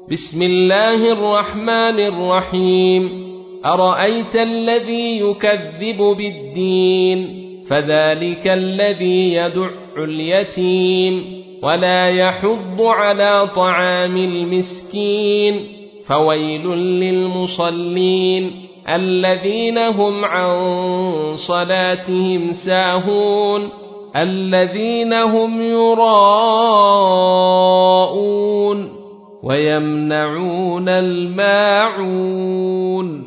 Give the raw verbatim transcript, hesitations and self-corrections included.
بسم الله الرحمن الرحيم أرأيت الذي يكذب بالدين فذلك الذي يدع اليتيم ولا يحض على طعام المسكين فويل للمصلين الذين هم عن صلاتهم ساهون الذين هم يراءون ويمنعون الماعون